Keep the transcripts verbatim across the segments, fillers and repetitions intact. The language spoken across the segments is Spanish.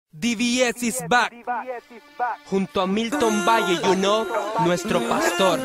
D V S is back, junto a Milton Valle, you know, nuestro pastor.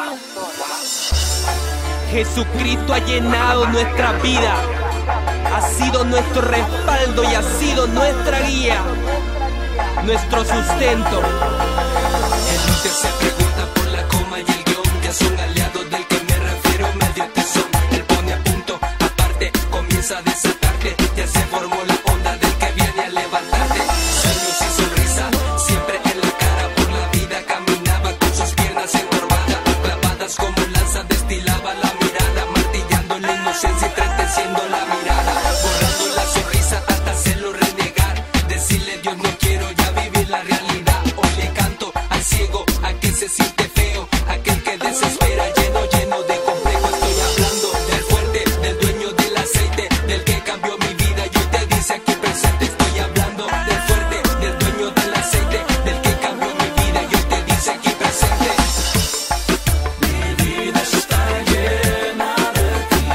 Jesucristo ha llenado nuestra vida, ha sido nuestro respaldo y ha sido nuestra guía, nuestro sustento. El líder se pregunta por la coma y el guión, ya son aliados del que me refiero, medio tesón. Él pone a punto, aparte, comienza a desatarte, ya se formó la onda del que viene a levantarte. Sueños y sonrisa, siempre en la cara, por la vida caminaba con sus piernas encorvadas, clavadas como lanzas, destilaba la mirada, martillando la inocencia y entristeciendo la mirada, borrando la sonrisa hasta hacerlo renegar, decirle Dios no quiero ya vivir la realidad. Hoy le canto al ciego, a que se siente feo, aquel que desespera, lleno, lleno de complejo. Estoy hablando del fuerte, del dueño del aceite, del que cambió mi vida y hoy te dice aquí presente. Estoy hablando del fuerte, del dueño del aceite, del que cambió mi vida y hoy te dice aquí presente. Mi vida está llena de ti.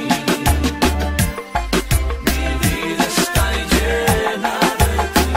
Mi vida está llena de ti.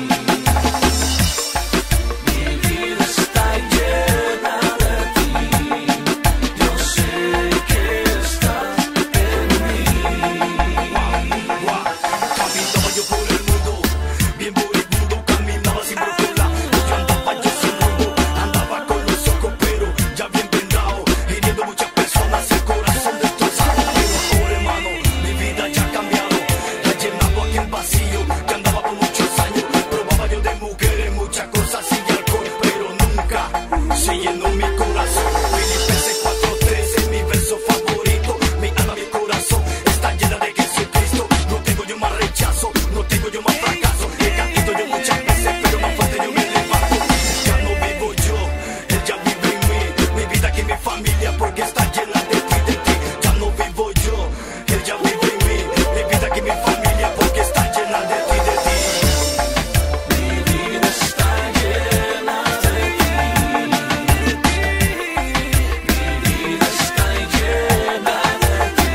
Mi vida está llena de ti. Yo sé que estás en mí. Caminaba yo por el mundo, bien moribundo, caminaba sin brújula. Yo andaba yo sin rumbo, andaba con los ojos pero ya bien vendado, hiriendo muchas personas, el corazón destrozado. Pero ahora hermano, mi vida ya ha cambiado, ha llenado aquel vacío que andaba por muchos años. Probaba yo de mujeres, muchas cosas y alcohol, pero nunca se llenó mi corazón. Filipenses cuatro trece es mi verso favorito. Mi alma, mi corazón está llena de Jesucristo. No tengo yo más rechazo, no tengo yo más fracaso. He caído yo muchas veces, pero más fuerte yo me levanto. Ya no vivo yo, Él ya vive en mí. Mi vida aquí, mi familia, porque está llena de ti, de ti. Ya no vivo yo, Él ya vive en mí. Mi vida aquí, mi familia, porque está llena de ti, de ti. Mi vida está llena de ti. Mi vida está llena de ti.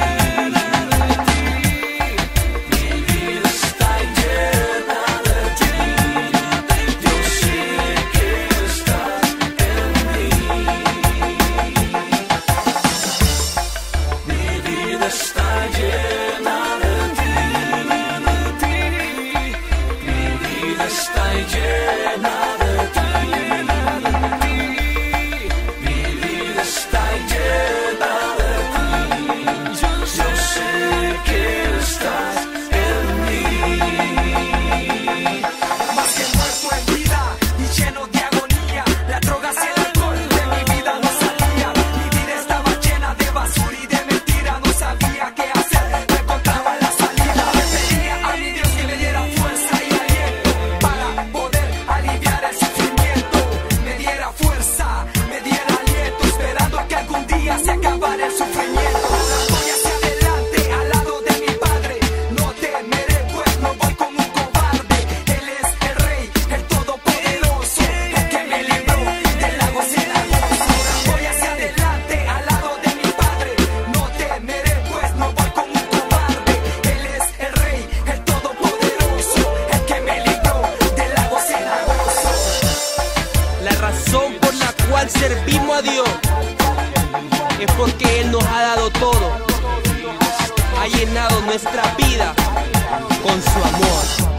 Mi vida está llena de ti. Yo sé que estás en mí. Mi vida está llena de ti. Mi vida está llena de ti. Mi vida está llena de ti. Yo sé que estás en mí. Más que muerto en vida y lleno de agonía, la droga y el alcohol de mi vida no salía. Mi vida estaba llena de basura y de mentira, no sabía qué hacer, no encontraba la salida. Pedía a mi Dios que me diera fuerza y aliento para poder aliviar el sufrimiento. Me diera fuerza, me diera aliento, esperando a que algún día se acabara el sufrimiento. Voy hacia adelante al lado de mi Padre, no temeré pues no voy como un cobarde. Él es el Rey, el Todopoderoso, el que me libró del lago cenagoso. Voy hacia adelante al lado de mi Padre, no temeré pues no voy como un cobarde. Él es el Rey, el Todopoderoso, el que me libró del lago cenagoso. La razón por la cual servimos a Dios es porque Él nos ha dado todo, ha llenado nuestra vida con su amor.